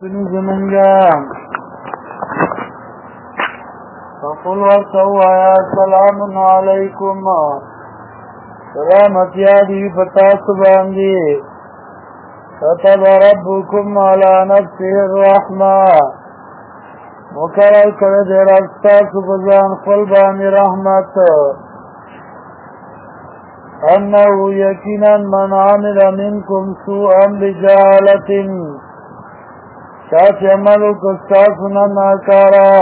زمنگا فقل ورسو آیا سلام علیکم سلامت یادی فتاس باندی كتب ربكم على نفسه الرحمة مقرر کرد رستاس بزان قلبان رحمت أنه يكينا من عمل منكم سوءا بجهالة چاچ عملو کستاسنا ناکارا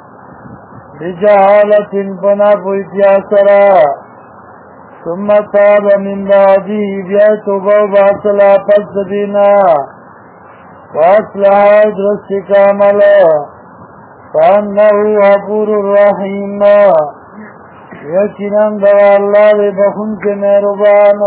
بجهالت بنا پویتیا سرا ثم تاب من بعدی بیای توبو باصلا پس دینا واصلحا درست کامل فانہو غفور الرحیم یقیناً دو اللہ دے بخون کے مہربان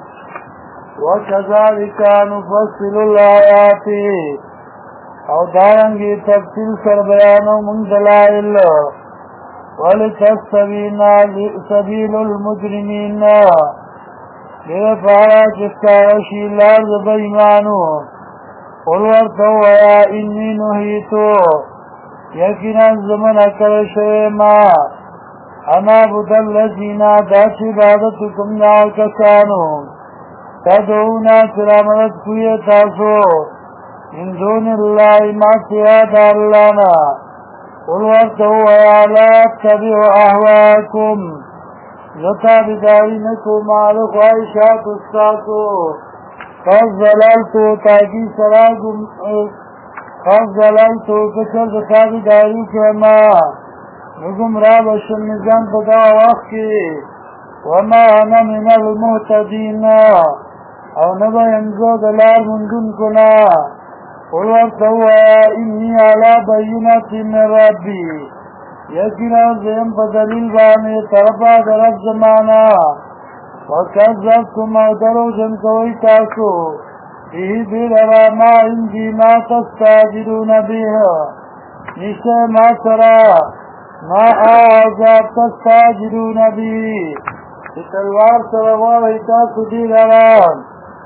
وکذالک نفصل الآیات او دارنگی تفصیل سر بیانو من دلائل ولتستبینا سبیل المجرمین لے پارا چستاوشی لارد بیمانو قلورتو ویا انی نحیتو یقینا زمن اکر شویما انا بدلزینا داچ عبادتکم ناو کسانو تدعونا سلامت کوئی تاسو من دون اللہ ما سیاد اللہنا قل ورتو ویالا اتبعو احواکم زتا بدارینکو مالک وعیشات استاسو فضلالتو تاکی سراغم فضلالتو کچر زتا بداری کما نگم رابشن نظام بدا وقت کی وما انا من المحتدین او نبا ینزو دلار مندون کنا قل ورتو انی علا بینات من ربی یقینا زیم بدلیل بانے طرفا درف زمانا وکذبتم او درو جن کوئی تاسو ای بیرا ما اندی ما تستاجرون بیها نیسے ما سرا ما آزاد تستاجرون بی تلوار سرغوار ایتاسو دی لران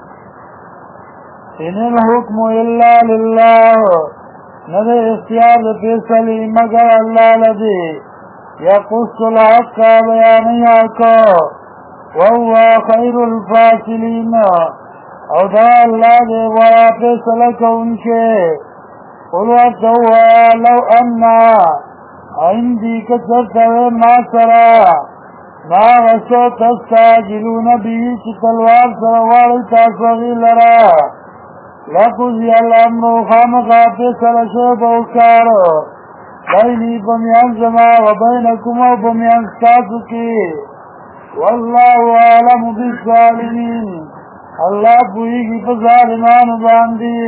ان الحکم الا للہ نظر اختیار فیصلی مگر اللہ لدی یقص الحق بیانی آکا وهو خیر الفاصلین او دا اللہ دے ورا فیصلک انکے قلوت ہوا لو انا عندی کسرتوے ما سرا ما غصو تستاجلون بی چی تلوار سرواری تاسوغی لرا لقضی الامر خامقا فیصل شب اوکار بینی بمیان زما و بینکم و بمیان ستاسو کی واللہ عالم بالظالمین اللہ پوئیگی پا ظالمان باندی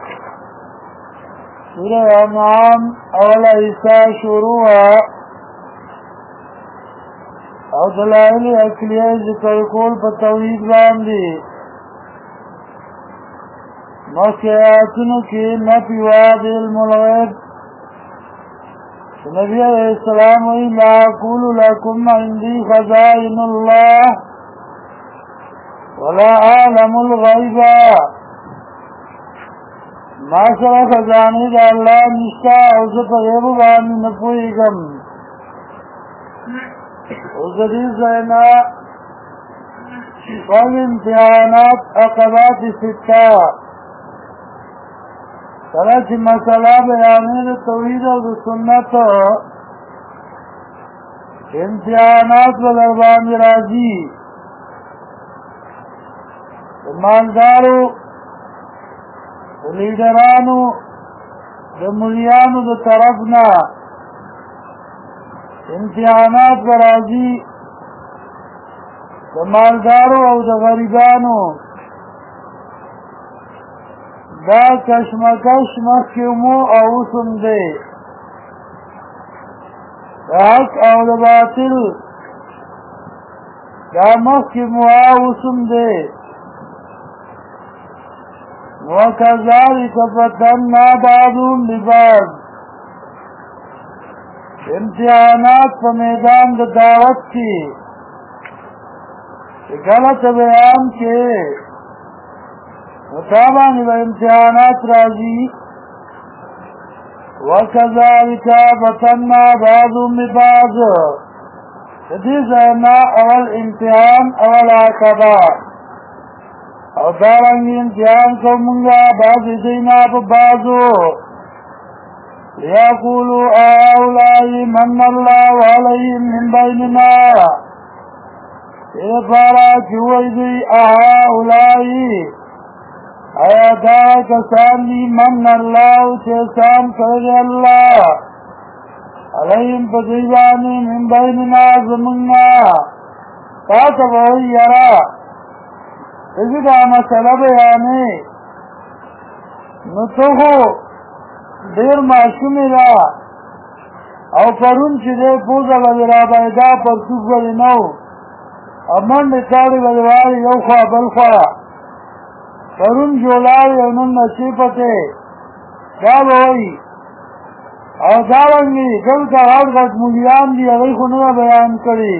سورہ انعام اولا حصہ شروع او دلائل اکلیہ ذکر کول پا توحید باندی مخیاتنو کی نفی واد علم الغیب نبی علیہ السلام وی لا اقول لکم عندی خزائن اللہ ولا عالم الغیب ما سر خزانی دا اللہ نشتا اوزت غیب بانی نپوئیگم اوزدی زینا والامتحانات عقبات ستہ سرچ مسئلہ بیانی توحید و سنت امتحانات و دربان راضی مالدارو لیڈرانو دمولیانو دو طرفنا امتحانات و راضی مالدارو او د غریبانو دا کشمکش مخیمو او سم دے حق او دا باطل دا مخیمو او سم دے وکذالک فتنا بعضهم ببعض امتحانات پا میدان دا دعوت کی غلط بیان کے مطابعاً با امتحانات راضی وكذلك فتنا بعضهم ببعض دې ځاینا اول امتحان اول عقبه او دارنګ امتحان کومګه بعض دینا په بعضو يقولوا هؤلاء من الله عليهم من بيننا افارا چوئی دی هؤلاء آیا دا کسان دی من اللہ چیسان کرد اللہ علیہم پدیبانی من بیننا زمنا تاتا بوئی یرا اسی دا مسئلہ بیانے نتوخو دیر معشومی دا او پرون چی دے پوزا بلی رابای دا پرسوک بلی نو امان نکاری بلیواری یو خوا بل خوا پرون جولای اونن نصیبته دا بوئی او داونگی دلتا غد غد مولیان دی اغی خونو بیان کری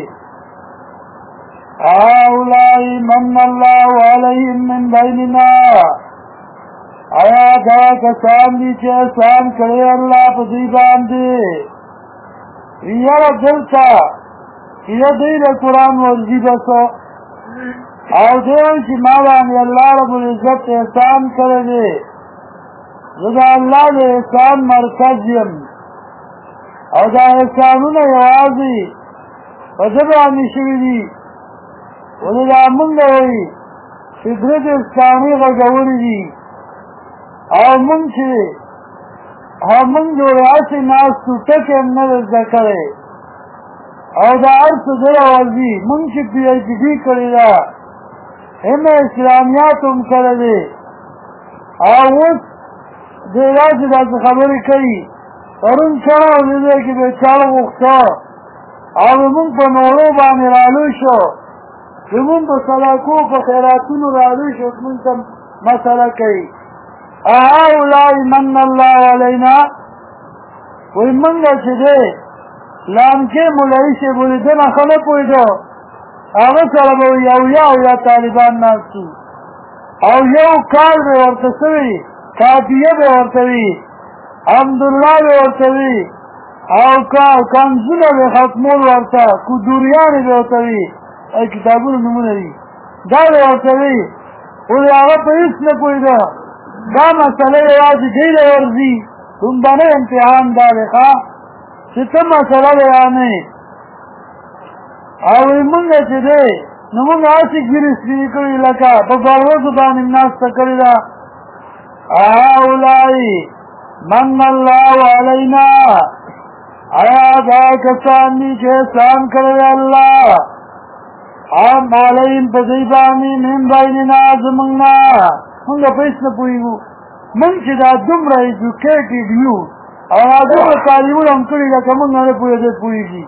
آولائی من اللہ علیہم من بیننا آیا دا کسان دی چه احسان کرے اللہ پسی باندی یار دلتا یہ دید قرآن ورزی بسو او دیو چی مابانی اللہ رب العزت احسان کرے زدہ اللہ دے احسان مرکز یم او دا احسانون یوازی وزبانی شوی دی وزدہ منگا ہوئی فکرت اسلامی غزوری دی او منگ چی منگ جو ریاسی ناس تو تک امنر ازدہ کرے او دا عرص در آوازی منگ چی پی ایچ ڈی کری دا ہمیں اسلامیات ام کردے او اس دیراج دا خبری کئی ورن چانا وزیدے کی بیچارو مختا او منگ پا نورو بانی رالو شو منگ پا صلاکو پا خیراتون رالو شو منگ تا مسئلہ کئی اہاولائی من اللہ علینا وی منگا چی دے لانکے ملائی سے بولی دن خلق ہوئی دو آغا سر بو یا طالبان ناستو او یو کار بے ورتسوی کافیه بے ورتوی عبداللہ بے ورتوی او کنزونه بے ختمول ورتا کدوریانی بے ورتوی ای کتابون نمونه دی دا بے ورتوی اولی آغا پا اس نکوی دا دا مسئلہ یوازی دیل ورزی دنبانه امتحان دا بخوا چطا مسئلہ بیانی اوی منگا چه دے نمونگا آسی گریس بی کری لکا پا باروزو بانی الناس تکری دا آولائی من اللہ علینا آیا دا کسانی چه احسان کرے اللہ آم علیہم پدیبانی من بیننا زمنگنا منگا پیس نپوئیگو من چه دا دم رئی جو کیٹی دیو اور آدم تعلیمون ہم کری لکا منگا نپوئی دے پوئیگی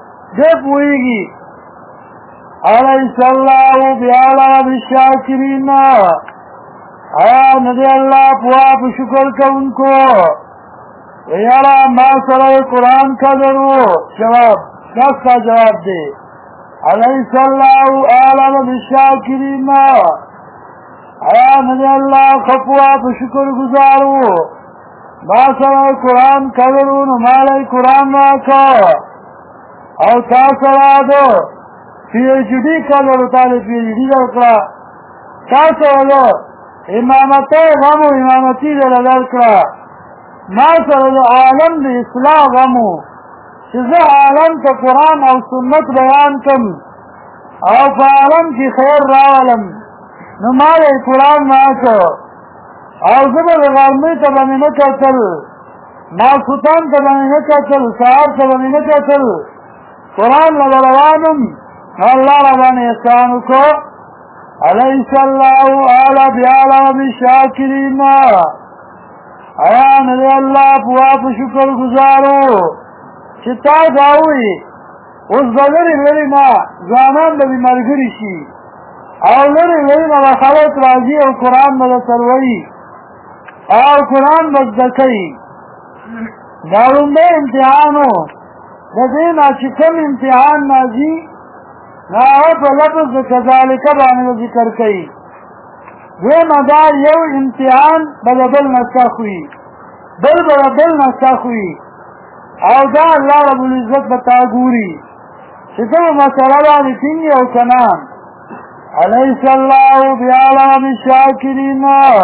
علیس اللہ بیالا بالشاکرین آیا ندی اللہ پواب شکر کا ان کو ویارا ما سر قرآن کا ضرور جواب دس کا جواب دے علیس اللہ آلہ بالشاکرین آیا ندی اللہ خپواب شکر گزارو ما سر قرآن کا ضرور نمالی قرآن واکا او تاثرہ دو پی ایچ ڈی کا لرطالب پی ایچ ڈی لرکلا تاثرہ دو امامتی غمو امامتی لرکلا ما سر دو عالم دی اصلاح غمو چیزا عالم تا قرآن او سنت بیان کم او پا عالم کی خیر راولم نمالی قرآن ماکو او زبر غرمی تا بمی نکتل ناسوتان تا بمی نکتل سہار تا بمی نکتل قرآن لروانم اللہ ربان احسانو کو علیس اللہ آلہ بیالا بشاکرین آیا ندی اللہ پواپ شکر گزارو چتا داوی اس بلری لرنا زانان لبی مرگری شی او لری لرنا خلط راجی او قرآن مدى سروئی او قرآن مددکی دارون بے امتحانو لدینا چکم امتحان نازی ناہو پا لفظ کذالک بانے ذکر کئی دوی مدار یو امتحان بلبل نسخ ہوئی بل بل نستخوی او دا اللہ رب العزت بتا گوری چطور مسئلہ بانی تنگی او کنام علیس اللہ بیعلام الشاکرین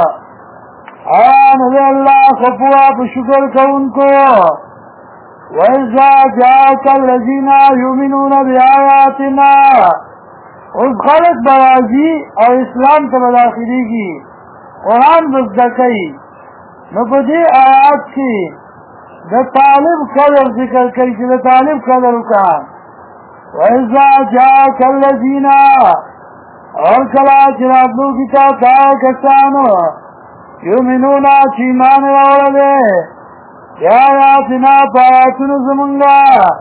آن دے اللہ خفوا بشکر کون کو وَإِذَا جَاءَكَ الَّذِينَ يُؤْمِنُونَ بِآيَاتِنَا اس خلق برازی او اسلام تا بداخلی کی قرآن بزدکی نپدی آیات کی دا طالب قدر ذکر کئی چی دا طالب قدر کان وَإِذَا جَاءَكَ الَّذِينَ اور کلا چراتلو کتا تا کسانو یؤمنون چیمان راولدے یا آیاتنا پایاتن زمنگا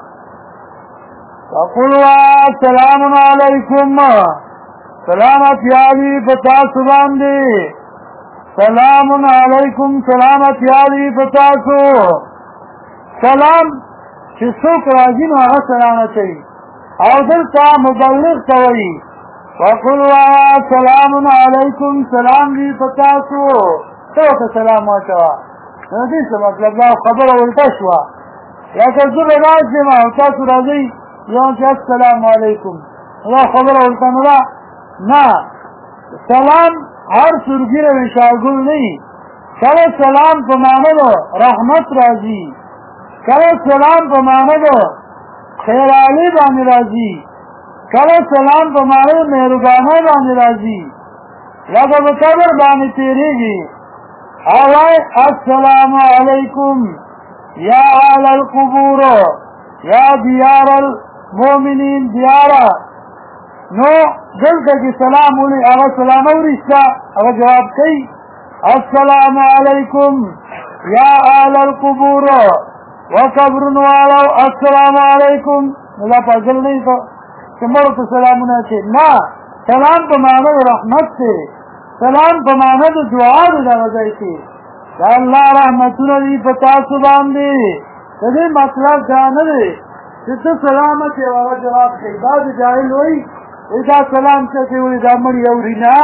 وقلوا سلام علیکم سلامت یادی پتاسو باندی سلام علیکم سلامت یادی پتاسو سلام چی سوک راجی نو آغا سلامتی او دلتا مبلغ توئی وقلوا سلام علیکم سلام دی پتاسو توتا سلام واچوا ندی سے مطلب دا خبر اولتا شوا یا کزر راز دیما تاسو رازی یون چی السلام علیکم دا خبر اولتا ندا نا سلام ہر سرگیر وشاگل نہیں کل سلام پا ماند رحمت رازی کل سلام پا ماند خیرالی بانی رازی کل سلام پا ماند مہربانی بانی رازی لگا بکبر بانی تیری گی آوائی السلام علیکم یا آل القبور یا دیار المومنین دیارا نو دلتا کی سلام اولی اگر سلام اوریشتا اگر جواب کئی السلام علیکم یا آل القبور وقبر نوالو السلام علیکم نلا پازل نہیں تو کمرو تو سلامونا چھے نا سلام پا معنی رحمت سے سلام پا معنی دعا دا وزائی سے دا اللہ رحمتونا دی پتاسو باندی تدی مطلب جانا دے جتا سلامت ہے والا جواب کئی بعد جاہل ہوئی ایسا سلام چاہتے ہوئی دا مری اوری نا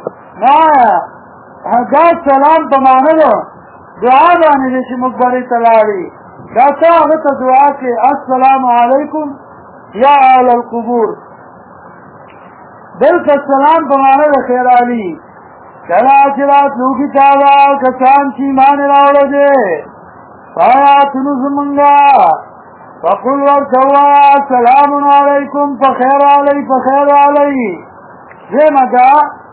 دا سلام پا معنی دعا دانی دیشی مقبری تلاوی دا تاغت دعا کے السلام علیکم یا آل القبور دل کا سلام پا معنی دا خیر علی چلا چرات لوکی تابا کسان چی مانی راولو دے فایاتنو زمنگا فقل ورسوا سلام علیکم فخیر علی زیمہ دا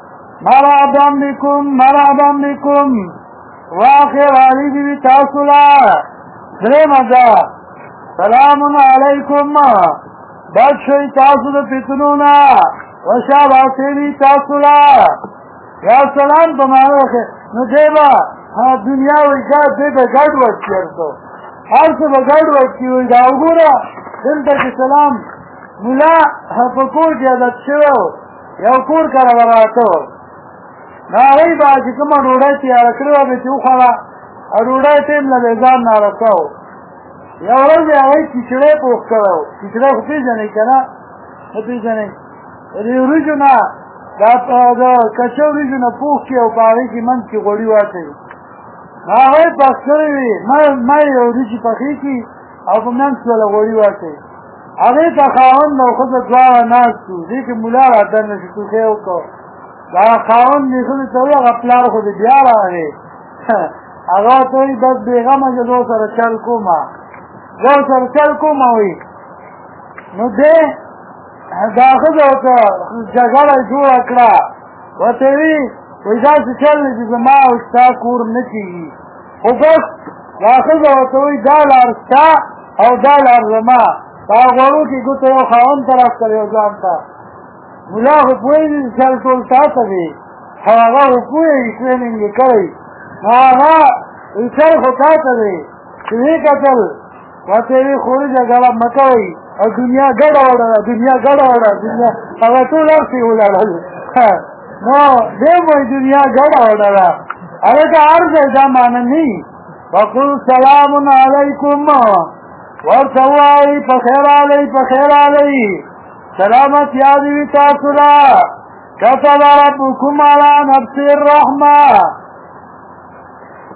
مرحبا بکم واخیر علی بی تاسولا زیمہ دا سلام علیکم بادشوی تاسو دا فتنونا وشاباتی تاسولا یا سلام بمانا رکھے نو دیبا دنیا ویجا دیبا گڑ وقت کرتو ہر سے بگڑ وقت کی ہوئی داو گورا دلتا کی سلام ملا پکور کی عدد شوو یو کور کرا براتو نا غیب آجی کما روڑای تیارا کروا بیتی اخلا روڑای تیم لبیزان نارکاو یو رضی آغای کچڑے پوخ کرو کچڑے خطی جنی کنا خطی جنی ریوریجو نا دا کچو ریجو نا پوخ کی او پاگی کی منز کی غوڑی واتی آغای پاک کروی مای او ریجی پاکی کی او پا منز والا غوڑی واتی آغای تا خواهن نو خود دوارا ناز تو دیکھ مولا را در نشی تو خیو کو دا خواهن نی خود توی اغا پلار خود بیارا آگئی اغا توی بس بیغم جو دو سر چل کوما ہوئی نو دے داخل ہوتا جگل جوڑ اکڑا و تیوی ویجا سے چلنے جیسے ما اشتا کور نچیگی و بس داخل ہوتا ہوئی دال ارستا او دال ارزما تاغورو کی گو تیو خواهن طرف کریو جانتا ملا خطوئی جیسے چل تولتا تبی آغا خطوئی ٹریننگی کری آغا چل خطا تبی چوی کتل واتیوی خوری جگل مکوئی اور دنیا گڑ اوڑا دنیا اگر تو لرسی اولا نو دیم وی دنیا گڑ اوڑا اگر کا عرض ایجا مانا نہیں وقل سلام علیکم ورسوائی پخیر علی سلامت یادی تاثرہ کتب ربکم علی نفس الرحمہ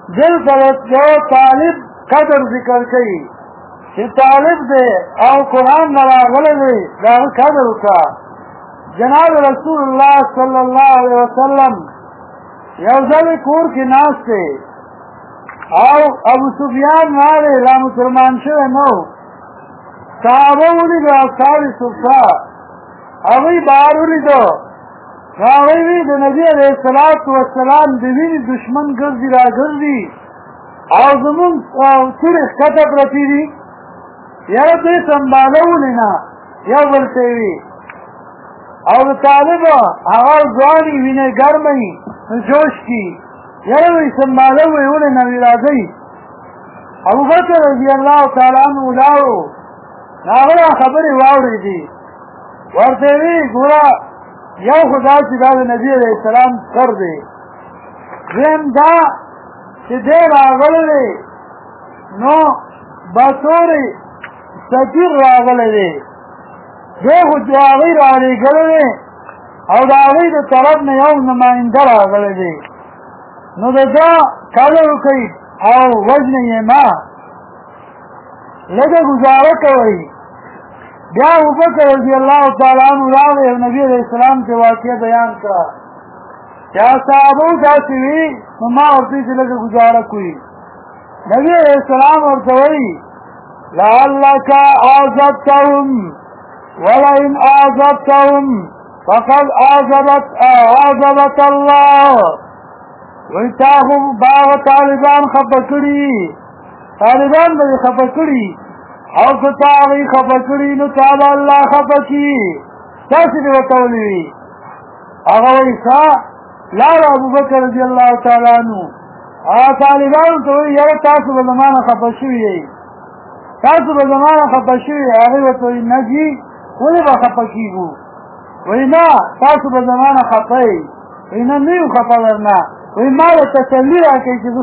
دلته طالب قدر ذکر کوي چې طالب دی او قرآن نه راغلی دی د هغه قدر وکړه. جناب رسول الله صلی الله علیه وسلم یو ځل کور کې ناست دی او ابو سفیان راغی را مسلمان شوی نو. صحابه ولیدو اصحاب صفه هغوی بهر ولیدو هغوی وی د نبي علیه الصلاة والسلام د وینې دشمن ګرځي را ګرځي او زمونږ تورې ښکته پرتې دي یاره دوی سنبالولې نه یو بل ته وي او د طالبه هغه ځواني وینې ګرموي جوش کي یاره وی سنبالوي ولې نه وي راځئ. ابوبکر رضی الله تعالی عنه ولاړو هغه خبرې واورېدې ورته وی ګوره یو خدا چې دا د نبي علیه السلام کر دی دویم دا چې دی راغلی دی نو بطور سفیر راغلی دی دی خو چې هغوی رالېږلی دی او د هغوی د طرف نه یو نماینده راغلی دی نو د ده قدر وکئ او وژنئ یې مه لږه ګزاره کوئ. بیا ابوبکر رضی الله تعالی عنه راغی او نبي علیه السلام ته واقعه بیان کړه چې صحابو داسې وي نو ما ورته چې لږه ګزاره کوي. نبي علیه السلام ورته وایي لعلک اعجبتهم ولئن اعجبتهم فقد اعجبك الله. وایي تا خو باغ طالبان خفه کړي طالبان به یې خفه کړي او که تا هغوی خفه کړي نو تا به الله خفه کړي تاسې دې ورته ویلي وي. هغه وایي ښه لاړه ابوبکر رضي الله تعالی عنه هغه طالبانو ته وایي یاره تاسو به زما نه خفه شوي یئ تاسو به زما نه خفه شوي یئ. هغوی ورته وایي نه جي ولې به خفه کېږو. وایي نه تاسو به زما نه خفه یئ. وایي نه نه یو خفه درنه. وایي ما به تسلي راکوئ چې زه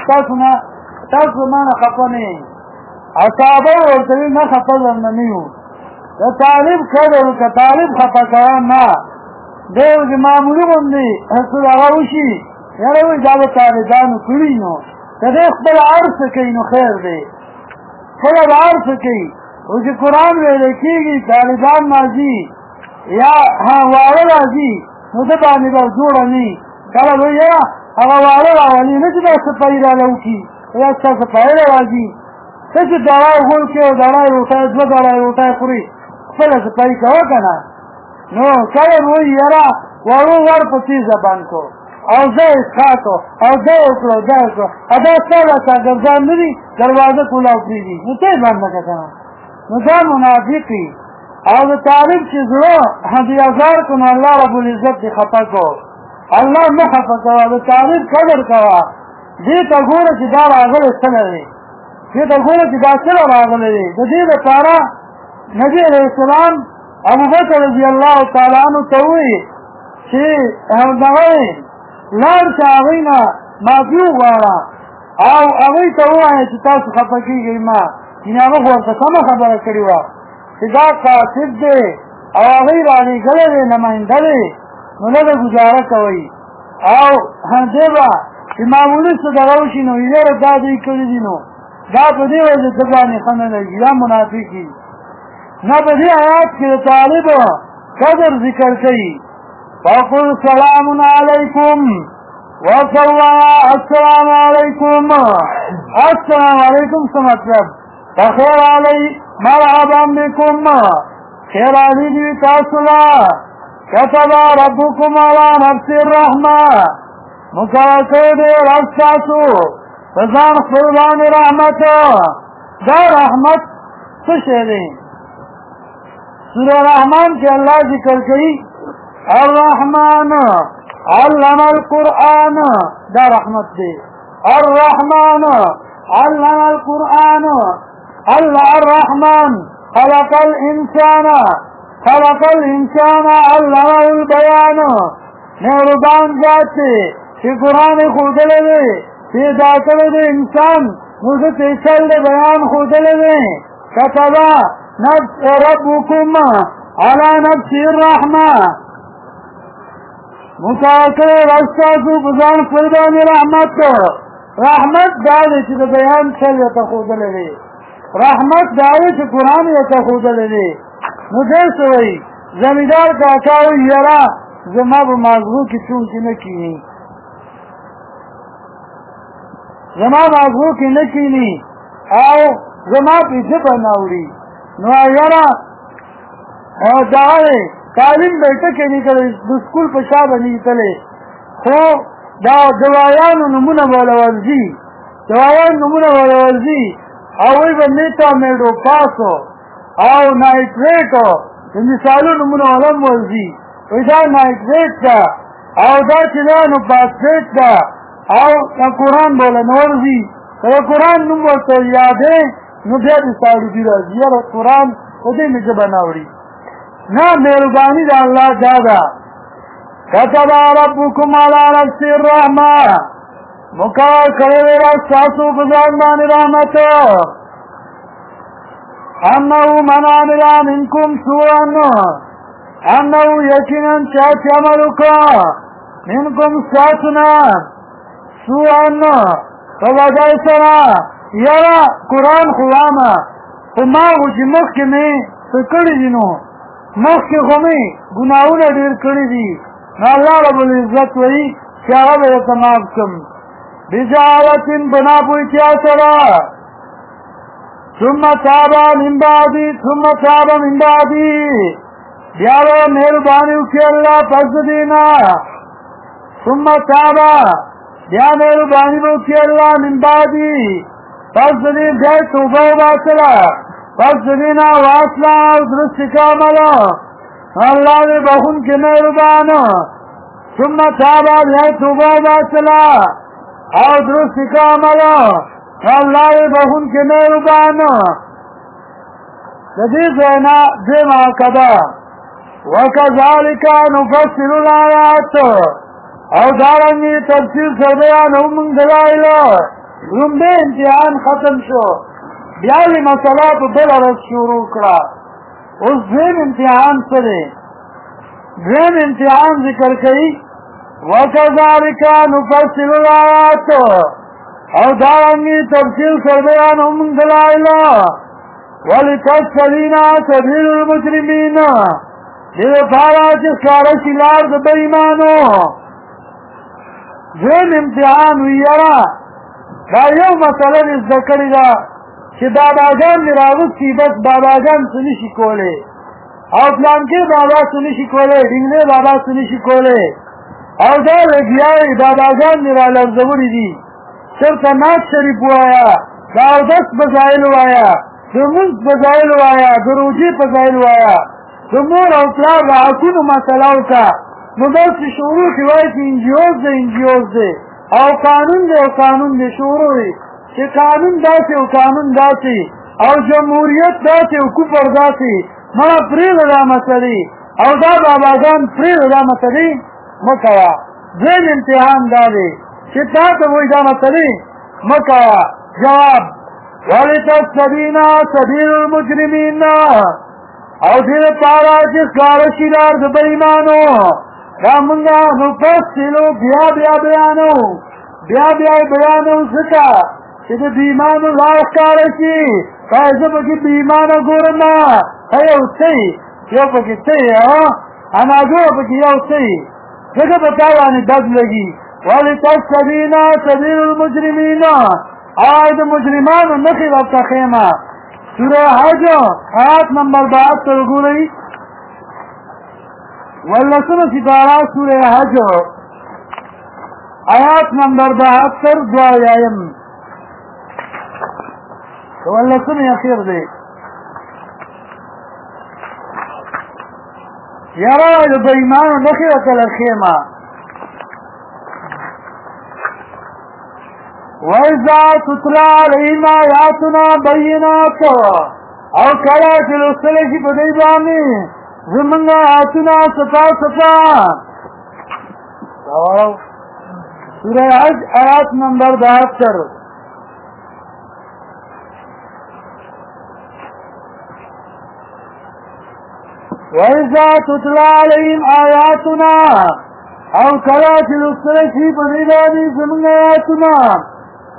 تاسو زما نه خفه نه یئ. اصحابه ورته وی نه خفه درنه نه یو. د طالب قدر وکړه طالب خفه کوه نه دی چې معمولي غوندې څه هغه وشي یاره وایي دا به طالبانو کړي نو که دی خپله هر څه کوي نو خیر دی خپله به هر څه کوي. او چې قرآن ویلی کېږي طالبان راځي یا واړه راځي نو ده باندې به جوړه نه کله به یاره هغه واړه راولي نه چې دا سپایي راله وکړي یا ستا سپایي را راځي ته چې دړای غول کې او دړای روټۍ دوه دړای روټۍ خوري خپله سپایي کوه که نه. نو کله به وایي یاره وړو ور په تیزه بند کړو او زه یې څښاکو او دا یې وکړو دا یې وکړو دا ستا دا شاګردان نه دي دروازه کولاو پرېږدي نو ته یې بنده که که نه نو دا منافق وي. او د طالب چې زړه هدیهزار کړو نو الله ربالعزت دې خفه کړو. الله مه خفه کوه د طالب قدر کوه. دې ته ګوره چې دا راغلی څه دی دې ته ګوره چې دا څه راغلی دی. د دې لپاره نبي علیه السلام ابوبکر رضی الله تعالی عنه ته ووایي چې دغه لاړ شه هغوی نه معافي وغواړه او هغوی ته ووایه چې تاسو خفه کېږئ ما یعنې هغه خو ورته سمه خبره کړې وه چې دا کاتب دی او هغوی رالېږلی دی نماینده دی نو لږه ګزاره کوئ او دې به چې معمولي څه دغه وشي نو یاره دا دوی کړي دي نو دا په دې وجه ده باندې ښه نه لګي دا منافق وي. نه په دې آیات کې د طالب قدر ذکر کوي فقل سلام علیکم وصلا السلام علیکم. السلام علیکم څه مطلب بخیر علی مرحبا بکم خیر علی دی تاسو لا كتب ربكم على نفس الرحمه مقرر کړی دی رب تاسو په ځان خپل باندې رحمت. دا رحمت څه شی دی؟ سوره رحمان کې الله ذکر کوي الرحمن علم القرآن دا رحمت دی. الرحمن علم القرآن الرحمن خلق الانسان علمه البیان. مهربان ذات دی چې قرآن ښودلی دی پیدا کړی دی انسان نو ده ته یې چل د بیان ښودلی دی. كتب ربكم على نفسه الرحمه مقرر کړی رب ستاسو په ځان خپل باندې رحمت رحمت داوی چې د بیان چل ته خودلې دی رحمت داوی چې قرآن ته خودلې دی نو دې سوی زمیدار کاکا وی یرا زما په مازغو کې څون چې نه کینی زما مازغو کې نه کینی او زما په ژبه ناوړي نو یرا او داوی تعلیم بیٹه کې نه کړي د سکول په شابه نه کړي خو دا دوايانو نمونه ولورځي دوايان نمونه ولورځي او وی باندې ته مېډو پاسو او نایټریټو د مثالو نمونه ولورځي وی دا نایټریټ دا او دا چې نو پاسټ دا او قرآن بوله نورځي دا قرآن نوم ورته یادې نو بیا د ساړو دی راځي او قرآن او دې مې بناوړي نه مهرباني د الله دادا كتب ربكم على نفس الرحمة مقرر کرے ساسو بزرگ مان رحمت انه من عمل منكم سوءا انه يقينا چاچ عملك منكم ساسنا سوءا فوجه سرا یرا قرآن خواما فما وجه مخی میں سکڑی دینو مخی خمی گناہون دیر کڑی دی اللہ رب العزت وی شاہب اتماب کم بجاوت بنا پوچھا سرا ثم تابا من بعدی بیارو مہربانی کی اللہ پس دینا ثم تابا بیا مہربانی کی اللہ من بعدی پس دی بیا توبہ باطلا پس دینا واسلا درست کاملا اللہ نے بخون کے مہربان ثم تابا بیا توبہ باطلا اور درست کاملا اللہ نے بخون کے مہربان لذیذ وینا دیما کدا وَكَذَلِكَ نُفَصِّلُ الْآيَاتِ او دارنگی تفصیل سر بیان من دلائل رنبے امتحان ختم شو بیالی مسئلہ تو بل عرض شروع کرا اس دویم امتحان سرے دویم امتحان ذکر کئی وَكَذَلِكَ نُفَصِّلُ الْآيَاتِ او دارنگی تفصیل سر بیان من دلائل وَلِتَسْتَبِينَ سَبِيلُ الْمُجْرِمِينَ دیو پارا چس کارشی لار دا ایمانو دویم امتحان ویرا دا یو مسئلہ از دکڑی دا چه باباگان میراوستی بس باباگان سنشی کولے او پلانکے بابا سنشی کولے ڈنگلے بابا سنشی کولے او دا لگیائی باباگان میرا لرزوری دی صرف ناک شریف وایا دا دست بزائل وایا درمونس بزائل وایا دروجی بزائل وایا دمور او پلار را حکونو مسئلہو کا مدرس شعورو کی وائی کی انجیوز دے او قانون دے شعورو دی چه قانون داسی او قانون داسی او جمہوریت داسی او کفر داسی منا پریل دا مسئلی او دا باباگان پریل دا مسئلی مکوا دین امتحان دادے چه تاتا وی دا مسئلی مکوا جواب وَلِتَسْتَبِينَ سَبِيلُ الْمُجْرِمِينَ او دیر پارا جس کارشی لار دو بیمانو رامنگا نفصلو بیا بیانو زکا چه دو بیمانو لاخ کارشی فائزه پکی بیمانو گورنا خیو سی یو پکی سی اناجو پکی یو سی زکا بتاوانی دد لگی وَلِتَسْتَبِينَ سَبِيلُ الْمُجْرِمِينَ آئید مجرمانو نخی ربتا خیمہ سورہ حج آیات نمبر 72 گو رہی واللسن ستارہ سورہ حج آیات نمبر 72 دعا آیم واللسن اخیر دے یارا بیمانو نخیرت الخیمہ وَإِذَا تُتْلَى عَلَيْهِمْ آيَاتُنَا بَيِّنَاتٍ او کلا چلوستلے کی بدیبانی زمنگا آیاتنا صفا سورہ حج آیات نمبر 72 وَإِذَا تُتْلَى عَلَيْهِمْ آيَاتُنَا او کلا چلوستلے کی بدیبانی زمنگا آیاتنا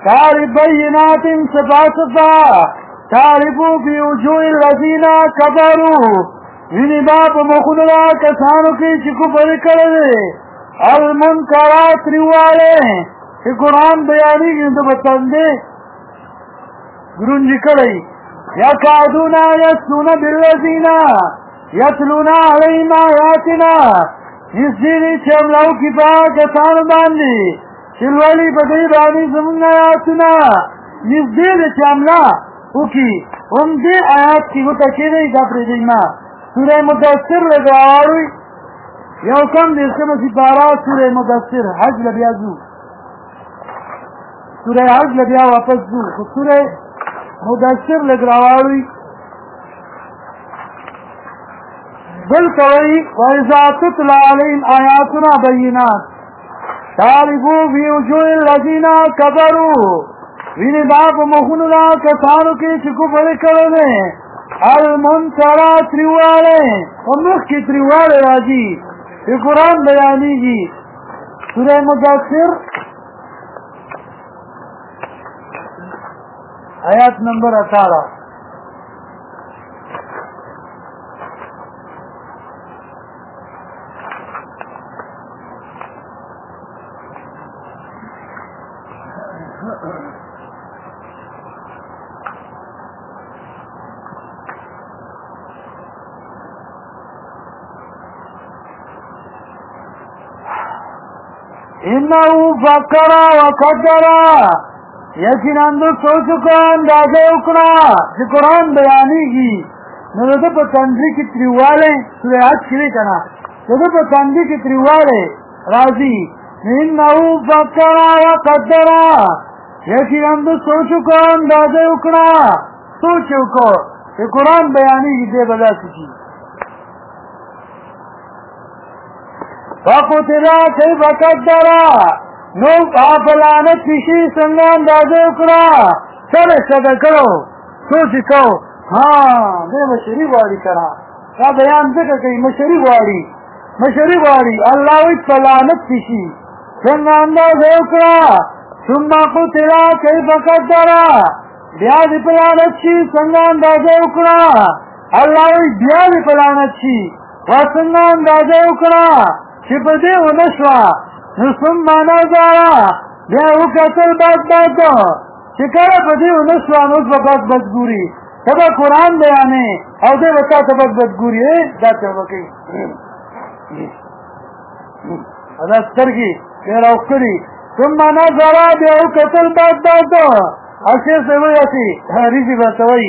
تعرف بينات صفا تعرفوا في وجوه الذين كفروا ویني باب مخدلا کسانو کی چې کفر کړي المنکرات ریواله چې قرآن بیانېږي نو بتاندې ګرونجي کړي یا کادونا یسون بالذین یتلون علیهم آیاتنا نزدې چې املاو کې کسان باندې چې ولي په دې باندې زمونږ آیاتنا نزدې چې املا وکي هم دې آیات کې وته کېږي دا پرې ما سورہ مدثر لګاوي یو کم دې سم سپارا سورہ مدثر حج لبیازو سورہ حج لبیا واپس دو سورہ مدثر لګاوي بل کوي وَإِذَا تُتْلَى عَلَيْهِمْ آيَاتُنَا بَيِّنَاتٍ تعرفوا في وجوه الذين كفروا ویني باب مخونو کسانو کې چې کفر کړي المنکرات ریواله ومخ کی ریواله راځي چې قرآن بیانېږي سورہ مدثر آیات نمبر 18 انه فکر وقدر یقینا د سوچ کو اندازه وکړه چې قرآن بیانېږي نو د په تندري کې تریواله سورہ حج کې کنا د په تندري کې تریواله راځي انه فکر وقدر یقینا د سوچ کو اندازه وکړه سوچ کو چې قرآن بیانېږي دې بلاسي فقتلا كيف قدر نو پاپلانت پیشی څنګه اندازه وکړه څه کړو سوچ کو دې مشری غواړي کړه دا بیان څنګه کوي مشری غواړي الله وی پلانت پیشی څنګه اندازه وکړه ثم قتلا كيف قدر بیا دې پلانت شي څنګه اندازه وکړه الله وی بیا دې پلانت شي څنګه اندازه وکړه چې په دې ونشوا نو ثم نظر بیا وکتل بعد چې کله په دې ونشوا نو بد ګوري دا قرآن بیانې او دې وتا ته بد ګوري دا څه وکي ادا سترګي ډېر اوکړي ثم نظر بیا وکتل بعد اشه څه وایي هرېږي به توي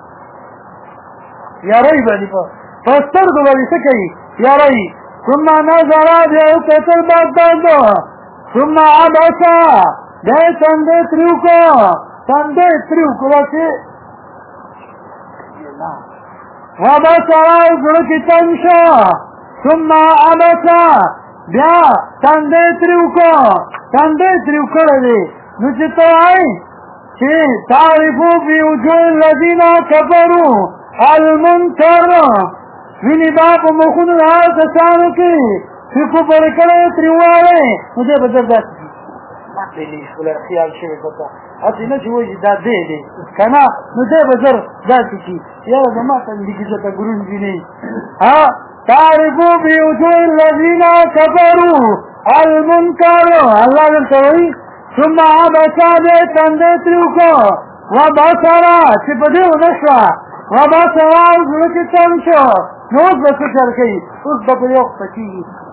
یاري باندې په سترګو باندې څه کوي یاري ثم نظر بیا کتل بعد ثم عبس بیا تندې تریو کو چې وبصر زړه کې تنګ شو ثم عبس بیا تندې تریو کړې نو چې ته وایي چې تعرفوا في وجوه الذين كفروا المنكر ویني باب مخونو کسانو کې چې کفر کړي تریواله نو دې بدل داسې ماته دې خپل خیال شوی پتا اته نه چې وایي دا دې کنه نو دې بدل داسې کی یاره د ماته دې کې څه ګورون دي نه تعرفوا بوجوه الذين كفروا المنكر الله تعالی ثم عبس بتندې تریوکو وبصر چې په دې ونشوا وبصر زړه تم شو نو بس چل کوي اوس په یو پکی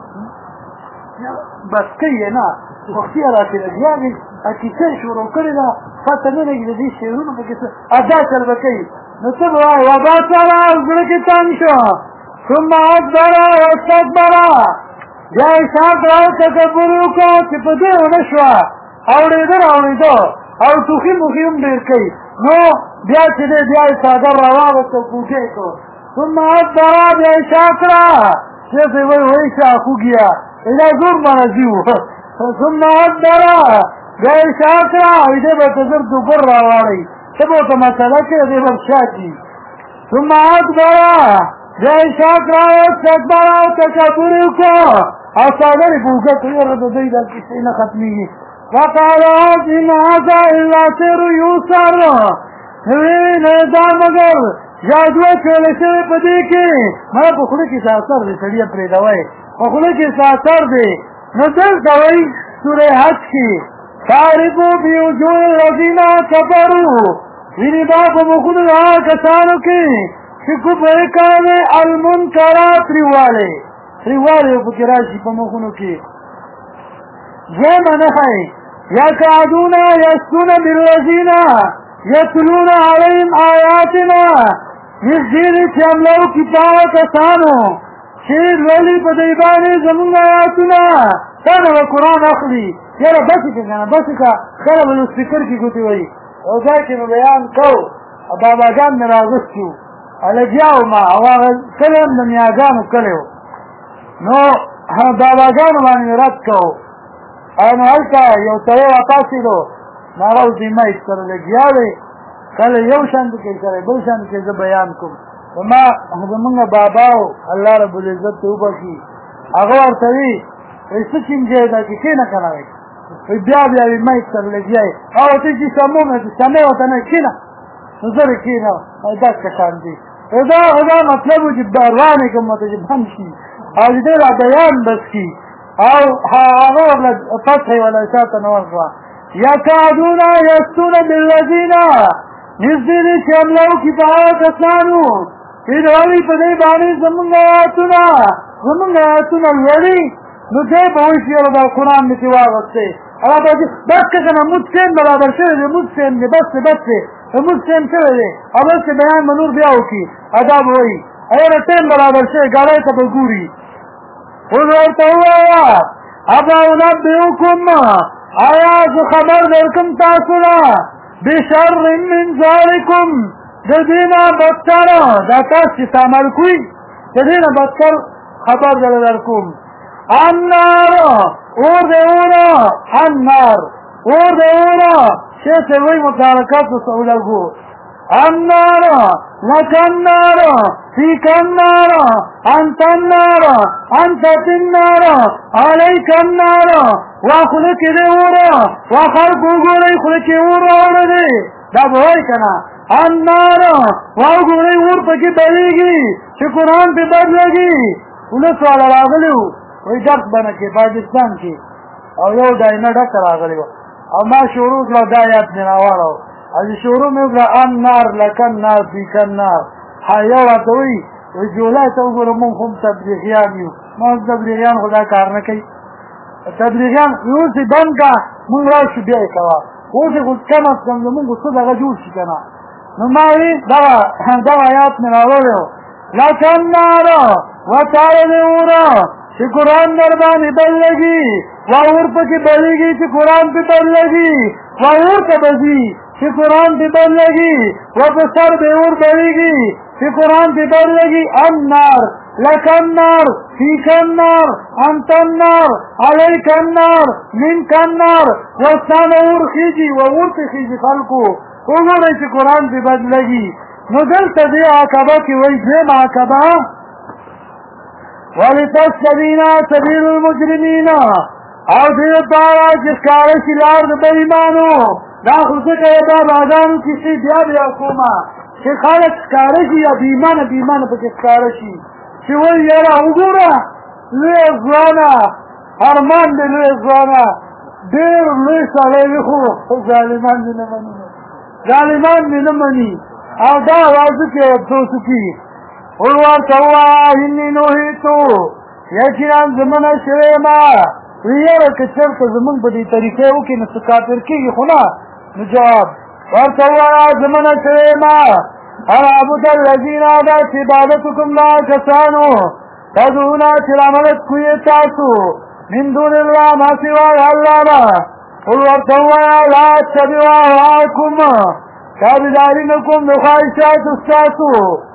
بس کوي نه وختي راځي راځي اکی څه شروع کړی دا پته نه لګي دې شیرونو په کې ادا چل وکي نو څه وای وبصر زړه تم شو ثم اكبر واستكبر یا حساب راو تکبر کو چې په دې ونشوا اورېدو او توخي مخیم ډیر کوي نو بیا چې دې بیا صادر راوځو کوګه کو ثم اكبر بیا شاکرا چې وای شاکو گیا اله زور مرزیو ثم اكبر بیا شاکرا دې به تزر دوبر راوړی څه به مسله کې دې ورشاتی ثم اكبر بیا شاکرا واستكبر تکبر کو او صادر بوګه کوي ورته دې د کیسې نه ختمي وقالوا إن هذا إلا سحر يؤثر دا مگر جادوه چوله شوی په دې کې ما په خوله کې ساتر دی سړی پرېږدوی په خوله کې ساتر دی نو دلته وایي سوره حج کې تعرف فی وجوه الذین کفروا ویني دا په مخونو د هغه کسانو کې چې کفر کړی المنکرات تریوالی پکې راشي په مخونو کې دویمه نښه یکادون یسطون بالذین یتلون علیهم آیاتنا نږدې دی چې حمله وکړي په هغه کسانو چې لولي په دوی باندې زمونږ آیاتونه تا نه به قرآن اخلي یاره بسې که که نه بسې که کله به نو سپیکر کې ګوتې وایي او ځای کې نو بیان کوو او باباګان مې راغوستي وو لګیا وم او هغه کلی هم د میاګانو کلی و نو باباګانو باندې مې رد کوو او نو هلته یو سړی راپاڅېدو نو هغه اوس مایک سره لګیا دی کله یو شانتې کوي کله بل شانتې کوي زه بیان کوم ما زمونږ بابا و الله رب العزت ته وبخي هغه ورته وي وایي څه چینجی ده چې کښېنه که نه وایي بیا وي مایک سره لګیا یې او ته چې سمون سمې ورته نه کښېنه نو زه دې کښېنه داسې کسان دي دا مطلب و چې روانې کوم ورته چې بند شي او د دې را بیان بس کي او هغه ورله فتح یې ولا شاته نه ورکړه یکادون یسطون بالذین نږدې دی چې حمله وکړي په هغه کسانو چې راولي په دې باندې زمونږ آیاتونه لولي نو دی به وایي چې یاره دا قرآن مې چې واغستی هغه به بس که که نه مونځ ټایم برابر شوی دی مونځ ټایم دی بس دی مونځ ټایم شوی دی او بس بیان به نور بیا وکړي دا به وایي یاره ټایم برابر شوی ګاډۍ ته به ګوري قل ورته ووایه افلا انبئکم آیا زه خبر درکم تاسو نه بشر من ذلکم د دې نه بدتر دا تاسو چې عمل کوئ د دې نه بدتر خبر درکوم النار اور دی اوره شیخ وایي متارکات سولګو النار لك النار فيك النار أنت النار أنت في النار عليك النار وخلق دي ورا وخلق وقولي خلق ورا وردي دا بوائي كنا النار وقولي ورطكي بليگي چه قرآن پی بد لگی پولیس والا راغلیو وی درس بنکی پاکستان کی او یو دائنه ڈک راغلیو او ما شروع کلا دایات نناوارو از شروع میں اگلا النار لکن نار فیکن نار یو اتوی وی جولای تا اگرو من خم تبلیغیان یو من تبلیغیان خدا کار نکی تبلیغیان یوسی بند کا من راشو بیای کوا اوسی خود کم از کم من گسو داگا جور شی کنا نو ماوی دا آیات من آوریو لکن نارا و تاید اورا چه قرآن دربانی بلگی و اور پا که بلگی چه قرآن پی بلگی و اور پا بزی چه قرآن پی بلگی و پسر بے اور بلگی چه قرآن پی بلگی النار لک النار فیک النار انت النار علیک النار منک النار وستان اور خیجی و اور پی خیجی خلقو اگرے چه قرآن پی بلگی نو دلتا دی عاقبہ کی وی دیم عاقبہ وَلِتَسْتَبِينَ سَبِيلُ الْمُجْرِمِينَ او دیو پارا جسکارشی لارد بیمانو دا خلقه که دا بازانو کسی بیا کوما چه خالق سکارشی یا بیمان پا جسکارشی چه وی یارا اگورا لوی ازوانا ارمان دی لوی ازوانا دیر لوی سالیوی خو ظالمان دی نمانی او دا وازو که ابتوسو کی قلوار توا انی نوحیتو یکنان زمن شویما ویارا کچرت زمن با دی طریقه او که نسو کافر کی خونا نجواب ورتوا زمن شویما ارابود اللذین آدھا چبادتکم لا کسانو تدونا چراملت کوئی تاسو من دون اللہ ما سوای اللہ با قلوار توا لا اتبعوا آکم تابداری نکم دخواهشات استاسو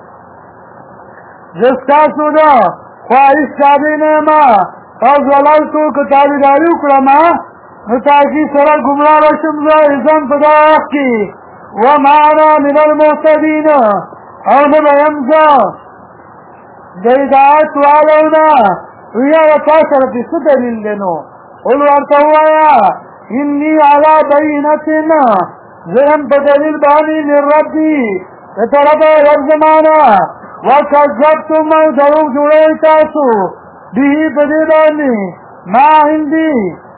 جستاسو دا خواهش تابی نیما از ولالتو کتابداری اکرما نتاکی سرا گمرا رشم دا ازم پدا اخی ومعنا من المحتدین او نبیمزا دیدات والاونا ویا وطا سرطی سدلیل لنو قلو ارتوایا انی علی بینتنا زهم بدلیل بانی من ربی طرف رب زمانا وکذبتم او دروغ جوړی تاسو به بدی بانی ما عندي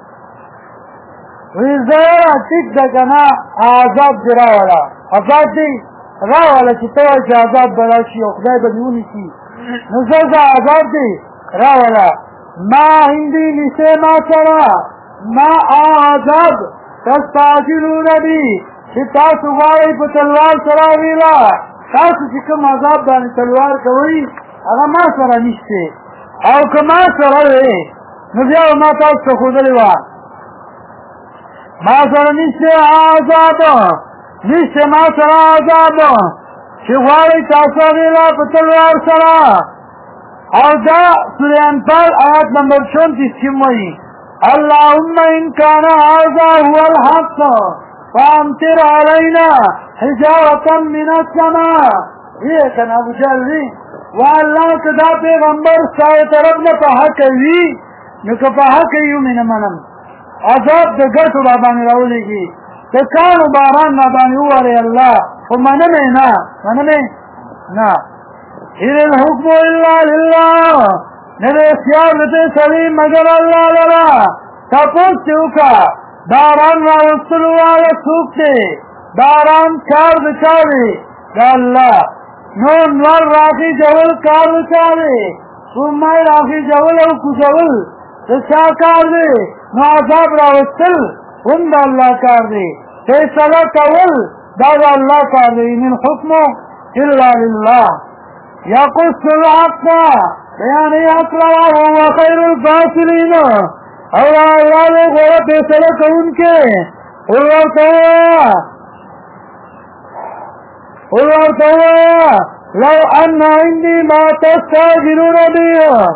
ویزارا ٹک دا کنا عذاب دی راولا عذاب دی راولا چی تو ایچ عذاب براشی او خدای بدیونی کی نزل دا عذاب دی راولا ما عندي نسے ما سرا ما عذاب تستعجلون بی چی تاسو غاری پا تلوار سرا ویلا تاسو چی کم عذاب دانی تلوار کوئی اگا ما سرا نشتے او کما سرا وی نبیاو ما تاسو خودلی وان ما سره نشته عذاب نشته ما سره عذاب چې غواړئ تاسو ویلا په تلوار سره او دا سوره انفال آیت نمبر 34 کې وایي اللهم ان كان هذا هو الحق فامطر علينا حجارة من السماء یہ کنا ابو جهل وی والله کدا پیغمبر سایه طرف نه په حق وی نو که په حق یو مینه منم عذاب د ګټو را باندې راولېږي د کانو باران را باندې ووارې الله خو منمې نه ان الحکم الا لله نه د اختیار د سړي مګر الله لرا تپوس چې وکړه باران راوستلو والا څوک دی باران کار د چا دی د الله نو نور راخي جول کار د چا دی څومره راخي جول او کوزول د چا کار دی نو عذاب راوستل هم د الله کار دی فیصله کول دا د الله کار دی ان الحکم الا لله یقص الحق بیان حق وهو خیر الفاصلین او الله له غره فیصله کوونکې ورته لو ان عندي ما تستعجلون به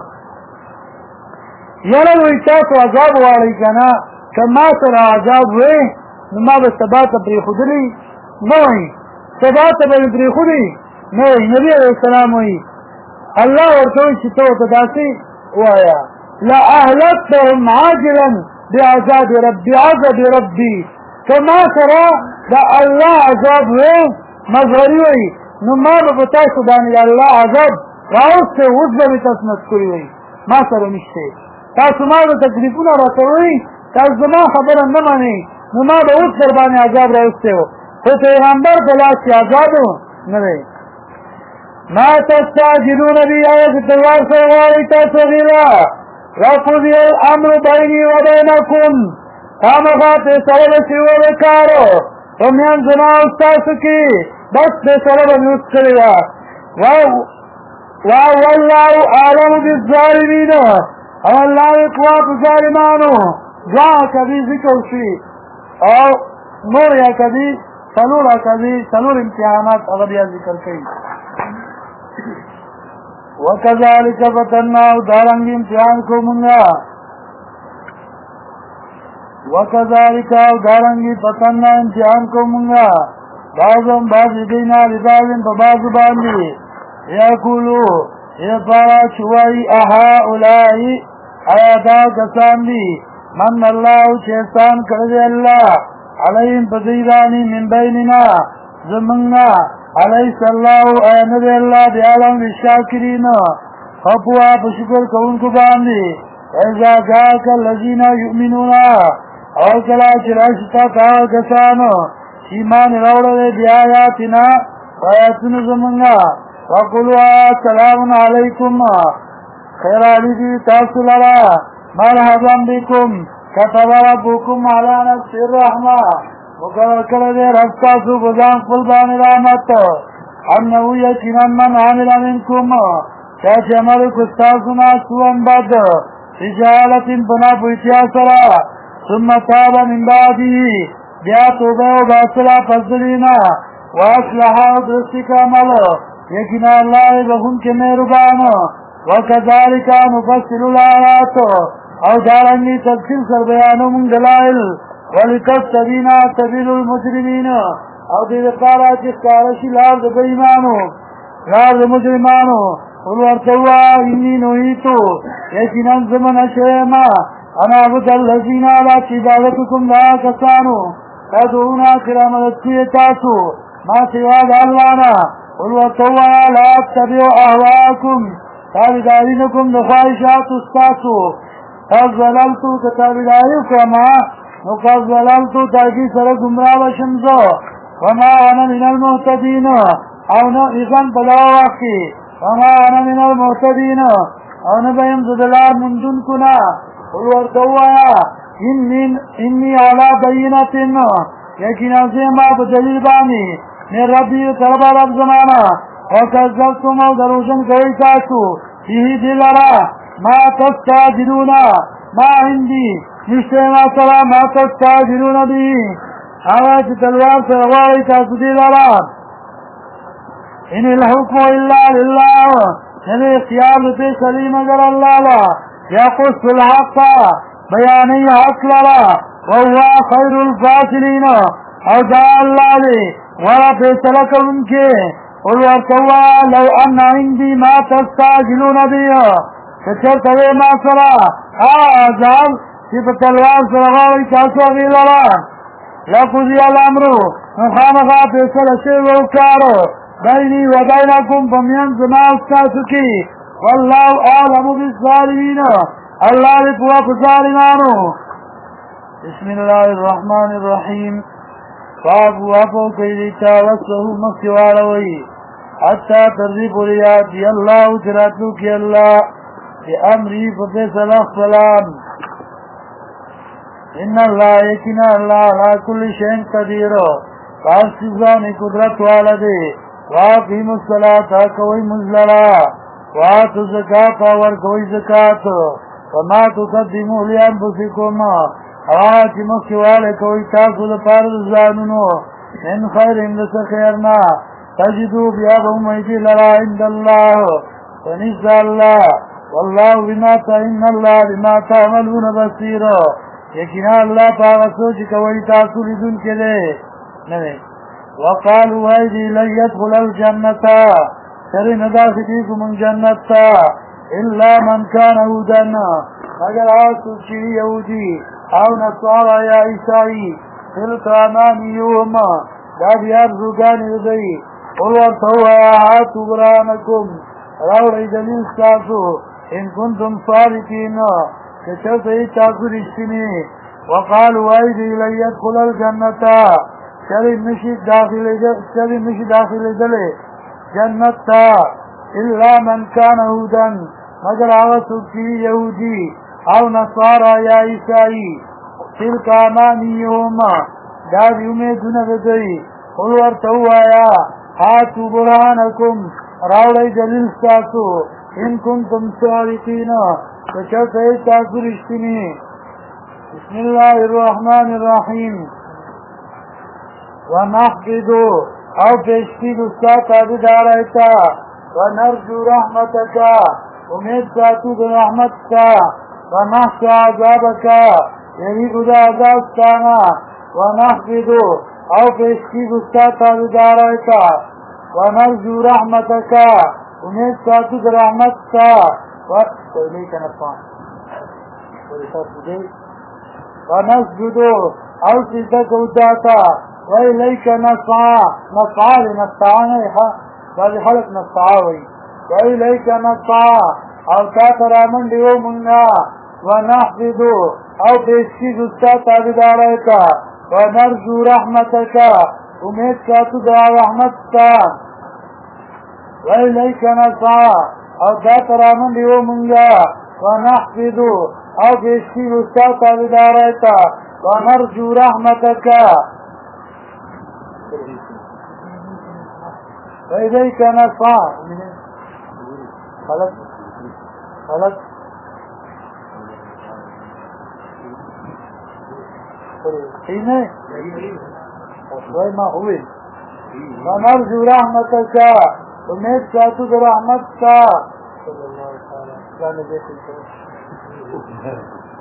یاره وی تاسو عذاب واړی کنه که ما سره عذاب وی نو ما به سبا ته پرېښودلی نه وی سبا ته به مې پرېښودی نه وی نبي علیه السلام وی الله ورته وی چې ته ورته داسې ووایه لأهلكتهم عاجلا بعذاب ربي که ما سره د الله عذاب وی مظهري وی نو ما به په تاسو باندې د الله عذاب راوستی اوس به مې تاسو نس کړي وی ما سره نشته تاسو ما د تکلیفونه راته وایي تاسو زما خبره نه منئ نو ما به اوس در باندې عذاب راوستی و خو پیغمبر په لاس کې عذاب نه دی ما تستعجلون بي آیت تلوار سره غواړئ تاسو غیلا لقضي الامر بیني وبینکم خامخا فیصله به شوی د کارو په میان زما او ستاسو کې بس فیصله به مې اوس کړې وه والله اعلم بالظالمین او الله اقوا په ظالمانو دعا کبھی ذکر شي او نور یا کبھی څلور امتحانات هغه بیا ذکر کوي وکذالک فتنا او دارنګ امتحان کو مونږه وکذالک او دارنګ فتنا امتحان کو مونږه بعضم بعض دینا لبازم په بعض باندې یقولو یفارا چوائی احا اولائی آیادا کسان دی من اللہ چیستان کردی اللہ علیہم پدیدانی من بیننا زمنگنا علیس اللہ ایند اللہ دیالم لشاکرین خپوا پشکر کون کو باندی ایزا جاک اللذین یؤمنون اور کلا چراشتا تا کسانو ایمان روڑے بیایاتنا آیاتن زمنگا وقلوا سلام علیکم خیر علیکی تاسو لرا مرحبا بكم كتب ربكم على نفس الرحمة مقرر کرده رب تاسو بزان قلبان رحمت انه یقینا من عمل منكم چاچه عمل کستاسونا سوان بد رجالت بنا پویتیا سرا ثم تاب من بعده بیا توبه و باصلا فضلینا واصلحا و درستی کامل یقینا اللہ بخون کے مہربان وکذالک نفصل الآیات او دارنگی تفصیل سر بیانو من دلائل ولتستبین سبیل المجرمین او دید قارا چکارشی لارد بیمانو لارد مجرمانو قل ورتوا انی نویتو یقینا زمن شیما انا عبد الذین علا چی عبادتکم لا کسانو تدعونا کرامدتی تاسو ما سوا دا اللہ نا قل وطوعا لا اتبعو احواکم تابدارینکم دخواہشات استاسو قد ظللتو کتابداری کما قد ظللتو تاکی سر گمراہ شمزو وما انا من المهتدین او نئیزن بلاواقی وما انا من المهتدین او نبیم زدلار مندن کنا قل ورطوعا انی علا بینتن یقین عظیمہ بدلیل بانی من ربی طربا رب زمانا وکذبتم او دروشن کوئی تاسو فیه دلرا ما تستاجلونا ما عندی نشتے ما سرا ما تستاجلون بی آواز تلوار سروائی تاسو دلرا ان الحکم الا للہ یعنی اختیار لتے سلیم اگر اللہ لا یقص الحق بیانی حق لرا وهو خیر الفاصلین او دا اللہ لے ورا فیصلہ ان کے قل ورطوا لو ان عندي ما تستعجلون بيه کچر توے ما سرا آزام چی پتلوار سرغاوی تاسو غیلرا لقضی الامرو مخامخا فیصلہ شیو کارو بینی و بینکم فمین زما استاسو کی واللہ اعلم بالظالمین اللہ لپوا پظالمانو بسم اللہ الرحمن الرحیم فاقو اپو کئیتا وصفہو مخیواروی حتی ترزیب لیاتی اللہ تراتلو کی اللہ کہ امری ففیصل السلام ان اللہ یکنا اللہ لا کل شین قدیر خاص چیزانی قدرت والدے واقیم الصلاة کوئی مزلرا واتو زکاة ورکوئی زکاة وما تقدمو لانفسکم آتی مخیوالے کوئی تاسو لپارد زانونو ان خیر اندس خیرنا تجدو بیابهم ایدی لرا عند اللہ ونیس اللہ واللہ بما ان اللہ بما تعملون بصیر یقینا اللہ پاغسو چی کوئی تاسو لدن کے لے وقالوا ایدی لن يدخل الجنتا سر نداخلیکم من جنتا الا من کان ہودن مگر آسو چی یہودی او نصارا یا عیسائی تلک امانیوهم دا بیار زوگانی ردئی قل ورطوا یا حاتو برانکم راوڑی دلیل ساسو ان کنتم صادقین کچرت ای تاسو رشتنی وقالوا ایدی لن يدخل الجنتا شرم نشی داخل دلے جنتا الا من کان ہودن مگر آوسو کی یہودی او نصارا یا عیسائی تلک امانیهم داری امیدون ردئی قل ورطوا یا حاتو برهانکم راوڑی دلیل ساسو ان کنتم صادقین کچرت ای تاسو رشتنی بسم اللہ الرحمن الرحیم ونحفظو او پیشکید استاد تابدار ایتا ونرجو رحمتکا امید ساتو در رحمت کا ونحشو عذابکا یہی خدا عذاب کانا ونحفظو او پیشکید استاد تابدار ایتا ونرجو رحمتکا امید ساتو در رحمت کا ونسجدو او سجدک اداتا وإليك نسعى لنستعانيها بعد حلق نستعاوي وإليك نسعى او تاترا من دیو منگا ونحفظو او پیشکیز استا تابدارائتا ونرجو رحمتکا امید ساتو دا رحمتتا وإليك نسعى او تاترا من دیو منگا ونحفظو او پیشکیز استا تابدارائتا ونرجو رحمتکا وإليك نسعى خلق حينه ما هو ونرجو رحمتك امید ساتو برحمتك صلى الله عليه وسلم